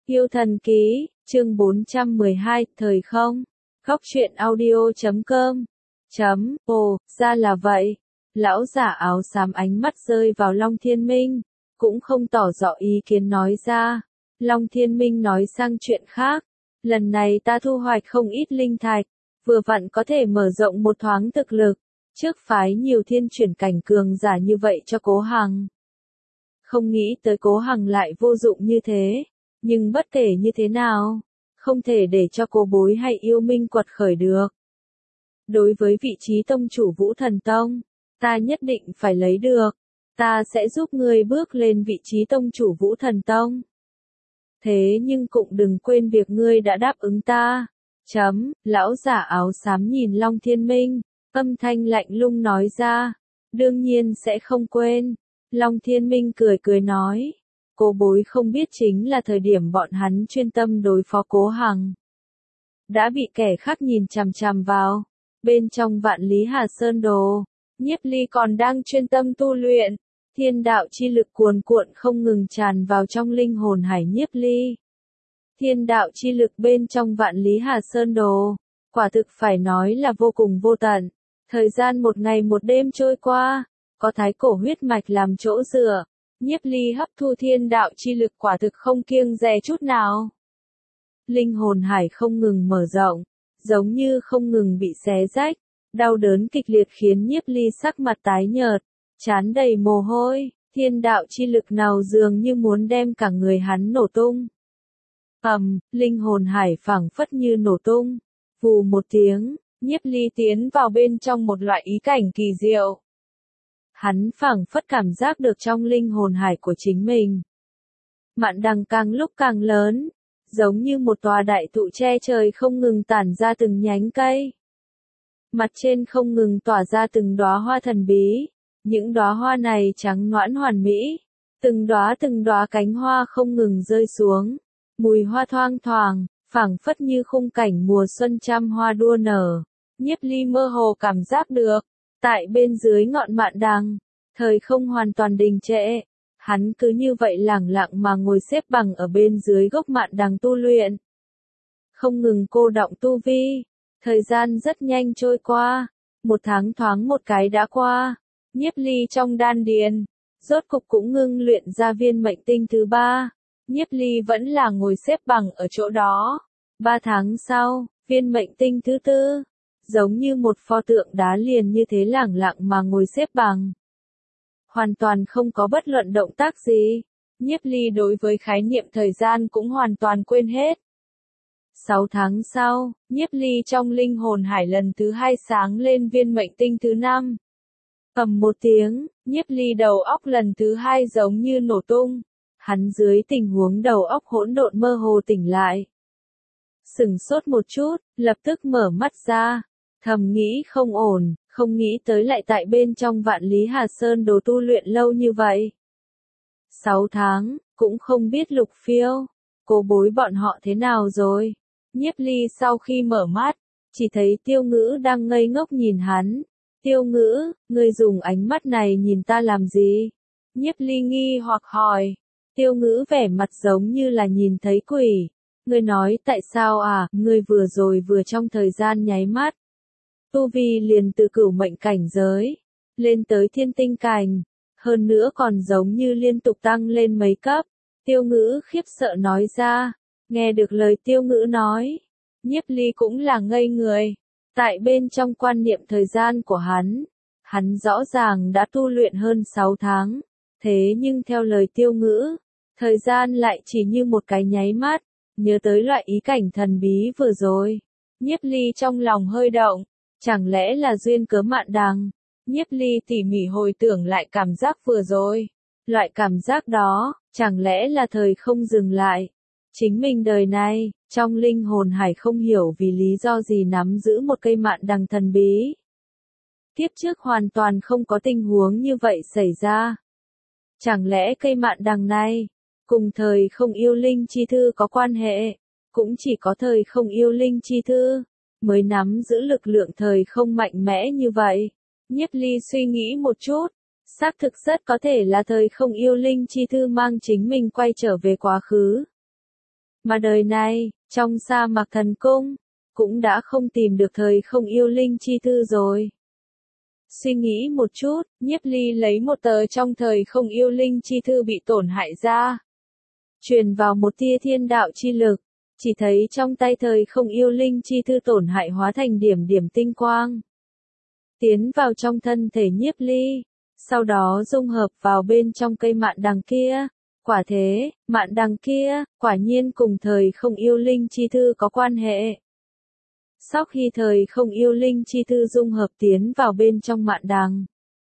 Yêu thần ký, chương 412, thời không. Góc truyện audio.com. Ồ, ra là vậy. Lão giả áo xám ánh mắt rơi vào Long Thiên Minh, cũng không tỏ rõ ý kiến nói ra. Long Thiên Minh nói sang chuyện khác. Lần này ta thu hoạch không ít linh thạch, vừa vặn có thể mở rộng một thoáng thực lực, trước phái nhiều thiên chuyển cảnh cường giả như vậy cho Cố Hằng. Không nghĩ tới Cố Hằng lại vô dụng như thế, nhưng bất kể như thế nào, không thể để cho cô bối hay yêu minh quật khởi được. Đối với vị trí tông chủ Vũ Thần Tông, ta nhất định phải lấy được, ta sẽ giúp ngươi bước lên vị trí tông chủ Vũ Thần Tông. Thế nhưng cũng đừng quên việc ngươi đã đáp ứng ta. Lão giả áo xám nhìn Long Thiên Minh, âm thanh lạnh lùng nói ra, đương nhiên sẽ không quên. Long Thiên Minh cười cười nói, cô bối không biết chính là thời điểm bọn hắn chuyên tâm đối phó Cố Hằng. Đã bị kẻ khác nhìn chằm chằm vào, bên trong Vạn Lý Hà Sơn Đồ, Nhiếp Ly còn đang chuyên tâm tu luyện, thiên đạo chi lực cuồn cuộn không ngừng tràn vào trong linh hồn hải Nhiếp Ly. Thiên đạo chi lực bên trong Vạn Lý Hà Sơn Đồ, quả thực phải nói là vô cùng vô tận. Thời gian một ngày một đêm trôi qua, có thái cổ huyết mạch làm chỗ dựa, Nhiếp Ly hấp thu thiên đạo chi lực quả thực không kiêng dè chút nào. Linh hồn hải không ngừng mở rộng, giống như không ngừng bị xé rách, đau đớn kịch liệt khiến Nhiếp Ly sắc mặt tái nhợt, trán đầy mồ hôi, thiên đạo chi lực nào dường như muốn đem cả người hắn nổ tung. Linh hồn hải phảng phất như nổ tung, vù một tiếng, Nhiếp Ly tiến vào bên trong một loại ý cảnh kỳ diệu. Hắn phảng phất cảm giác được trong linh hồn hải của chính mình. Mạn đằng càng lúc càng lớn, giống như một tòa đại thụ che trời không ngừng tản ra từng nhánh cây. Mặt trên không ngừng tỏa ra từng đóa hoa thần bí, những đóa hoa này trắng nõn hoàn mỹ, từng đóa cánh hoa không ngừng rơi xuống, mùi hoa thoang thoảng, phảng phất như khung cảnh mùa xuân trăm hoa đua nở. Nhiếp Ly mơ hồ cảm giác được, tại bên dưới ngọn mạn đằng, thời không hoàn toàn đình trệ, hắn cứ như vậy lẳng lặng mà ngồi xếp bằng ở bên dưới gốc mạn đằng tu luyện. Không ngừng cô đọng tu vi, thời gian rất nhanh trôi qua, một tháng thoáng một cái đã qua, Nhiếp Ly trong đan điền, rốt cục cũng ngưng luyện ra viên mệnh tinh thứ 3, Nhiếp Ly vẫn là ngồi xếp bằng ở chỗ đó. 3 tháng sau, viên mệnh tinh thứ 4, giống như một pho tượng đá liền như thế lẳng lặng mà ngồi xếp bằng. Hoàn toàn không có bất luận động tác gì, Nhiếp Ly đối với khái niệm thời gian cũng hoàn toàn quên hết. 6 tháng sau, Nhiếp Ly trong linh hồn hải lần thứ 2 sáng lên viên mệnh tinh thứ 5. Một tiếng, Nhiếp Ly đầu óc lần thứ 2 giống như nổ tung, hắn dưới tình huống đầu óc hỗn độn mơ hồ tỉnh lại. Sửng sốt một chút, lập tức mở mắt ra, thầm nghĩ không ổn, không nghĩ tới lại tại bên trong Vạn Lý Hà Sơn Đồ tu luyện lâu như vậy. 6 tháng, cũng không biết Lục Phiêu, cô bối bọn họ thế nào rồi. Nhiếp Ly sau khi mở mắt, chỉ thấy Tiêu Ngữ đang ngây ngốc nhìn hắn. Tiêu Ngữ, ngươi dùng ánh mắt này nhìn ta làm gì? Nhiếp Ly nghi hoặc hỏi. Tiêu Ngữ vẻ mặt giống như là nhìn thấy quỷ. Ngươi nói tại sao à, ngươi vừa rồi vừa trong thời gian nháy mắt. Tu vi liền từ cửu mệnh cảnh giới, lên tới thiên tinh cảnh, hơn nữa còn giống như liên tục tăng lên mấy cấp. Tiêu Ngữ khiếp sợ nói ra, nghe được lời Tiêu Ngữ nói, Nhiếp Ly cũng là ngây người. Tại bên trong quan niệm thời gian của hắn rõ ràng đã tu luyện hơn 6 tháng, thế nhưng theo lời Tiêu Ngữ, thời gian lại chỉ như một cái nháy mắt. Nhớ tới loại ý cảnh thần bí vừa rồi, Nhiếp Ly trong lòng hơi động, chẳng lẽ là duyên cớ mạn đằng. Nhiếp Ly tỉ mỉ hồi tưởng lại cảm giác vừa rồi, loại cảm giác đó, chẳng lẽ là thời không dừng lại. Chính mình đời này, trong linh hồn hải không hiểu vì lý do gì nắm giữ một cây mạn đằng thần bí. Kiếp trước hoàn toàn không có tình huống như vậy xảy ra. Chẳng lẽ cây mạn đằng này cùng thời không yêu linh chi thư có quan hệ, cũng chỉ có thời không yêu linh chi thư mới nắm giữ lực lượng thời không mạnh mẽ như vậy. Nhiếp Ly suy nghĩ một chút, xác thực rất có thể là thời không yêu linh chi thư mang chính mình quay trở về quá khứ. Mà đời này, trong sa mạc thần cung, cũng đã không tìm được thời không yêu linh chi thư rồi. Suy nghĩ một chút, Nhiếp Ly lấy một tờ trong thời không yêu linh chi thư bị tổn hại ra. Truyền vào một tia thiên đạo chi lực, chỉ thấy trong tay thời không yêu linh chi thư tổn hại hóa thành điểm điểm tinh quang. Tiến vào trong thân thể Nhiếp Ly, sau đó dung hợp vào bên trong cây mạn đằng kia. Quả thế, mạn đằng kia, quả nhiên cùng thời không yêu linh chi thư có quan hệ. Sau khi thời không yêu linh chi thư dung hợp tiến vào bên trong mạn đằng,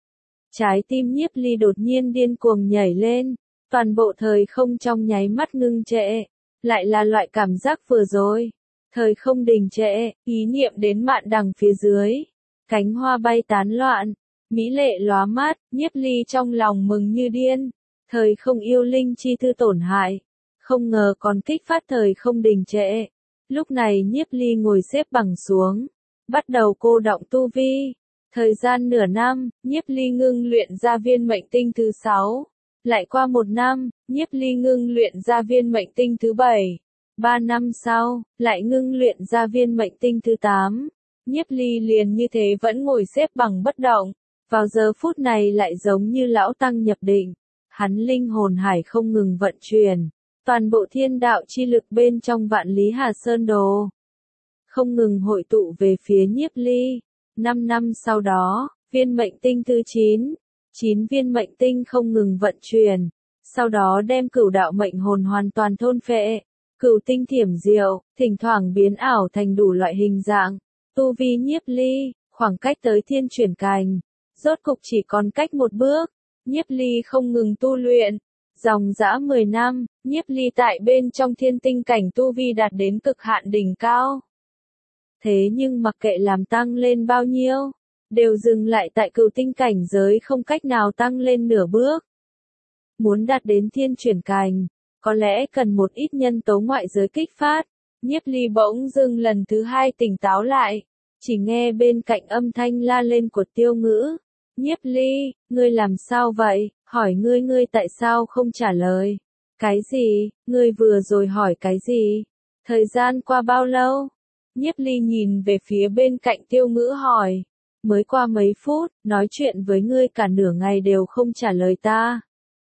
trái tim Nhiếp Ly đột nhiên điên cuồng nhảy lên, toàn bộ thời không trong nháy mắt ngưng trệ, lại là loại cảm giác vừa rồi. Thời không đình trệ, ý niệm đến mạn đằng phía dưới, cánh hoa bay tán loạn, mỹ lệ lóa mắt, Nhiếp Ly trong lòng mừng như điên. Thời không yêu linh chi thư tổn hại, không ngờ còn kích phát thời không đình trệ. Lúc này Nhiếp Ly ngồi xếp bằng xuống, bắt đầu cô đọng tu vi. Thời gian nửa năm, Nhiếp Ly ngưng luyện ra viên mệnh tinh thứ 6. Lại qua 1 năm, Nhiếp Ly ngưng luyện ra viên mệnh tinh thứ 7. 3 năm sau, lại ngưng luyện ra viên mệnh tinh thứ 8. Nhiếp Ly liền như thế vẫn ngồi xếp bằng bất động. Vào giờ phút này lại giống như lão tăng nhập định. Hắn linh hồn hải không ngừng vận chuyển, toàn bộ thiên đạo chi lực bên trong Vạn Lý Hà Sơn Đồ không ngừng hội tụ về phía Nhiếp Ly. 5 năm sau đó, viên mệnh tinh thứ 9, 9 viên mệnh tinh không ngừng vận chuyển, sau đó đem cửu đạo mệnh hồn hoàn toàn thôn phệ. Cửu tinh thiểm diệu, thỉnh thoảng biến ảo thành đủ loại hình dạng. Tu vi Nhiếp Ly, khoảng cách tới thiên chuyển cành, rốt cục chỉ còn cách một bước. Nhiếp Ly không ngừng tu luyện, dòng dã 10 năm, Nhiếp Ly tại bên trong thiên tinh cảnh tu vi đạt đến cực hạn đỉnh cao. Thế nhưng mặc kệ làm tăng lên bao nhiêu, đều dừng lại tại cửu tinh cảnh giới không cách nào tăng lên nửa bước. Muốn đạt đến thiên chuyển cành, có lẽ cần một ít nhân tố ngoại giới kích phát. Nhiếp Ly bỗng dưng lần thứ 2 tỉnh táo lại, chỉ nghe bên cạnh âm thanh la lên của Tiêu Ngữ. Nhiếp Ly, ngươi làm sao vậy? Hỏi ngươi tại sao không trả lời? Cái gì? Ngươi vừa rồi hỏi cái gì? Thời gian qua bao lâu? Nhiếp Ly nhìn về phía bên cạnh Tiêu Ngữ hỏi. Mới qua mấy phút, nói chuyện với ngươi cả nửa ngày đều không trả lời ta.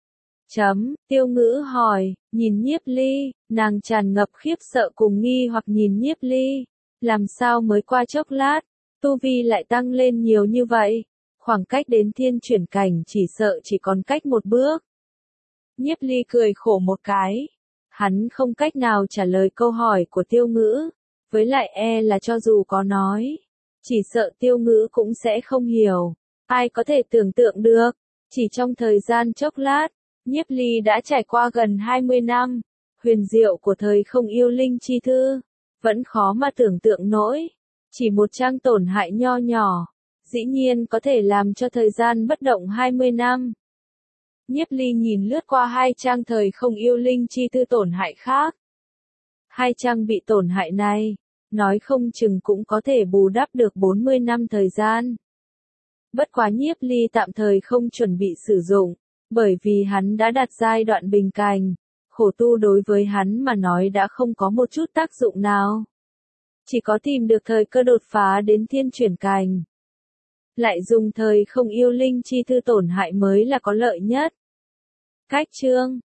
Tiêu Ngữ hỏi, nhìn Nhiếp Ly, nàng tràn ngập khiếp sợ cùng nghi hoặc nhìn Nhiếp Ly. Làm sao mới qua chốc lát, tu vi lại tăng lên nhiều như vậy? Khoảng cách đến thiên chuyển cảnh chỉ sợ chỉ còn cách một bước. Nhiếp Ly cười khổ một cái. Hắn không cách nào trả lời câu hỏi của Tiêu Ngữ. Với lại là cho dù có nói, chỉ sợ Tiêu Ngữ cũng sẽ không hiểu. Ai có thể tưởng tượng được, chỉ trong thời gian chốc lát, Nhiếp Ly đã trải qua gần 20 năm. Huyền diệu của thời không yêu linh chi thư, vẫn khó mà tưởng tượng nổi. Chỉ một trang tổn hại nho nhỏ, dĩ nhiên có thể làm cho thời gian bất động 20 năm. Nhiếp Ly nhìn lướt qua 2 trang thời không yêu linh chi thư tổn hại khác. 2 trang bị tổn hại này, nói không chừng cũng có thể bù đắp được 40 năm thời gian. Bất quá Nhiếp Ly tạm thời không chuẩn bị sử dụng, bởi vì hắn đã đạt giai đoạn bình cảnh, khổ tu đối với hắn mà nói đã không có một chút tác dụng nào. Chỉ có tìm được thời cơ đột phá đến thiên chuyển cành, lại dùng thời không yêu linh chi thư tổn hại mới là có lợi nhất. Cách chương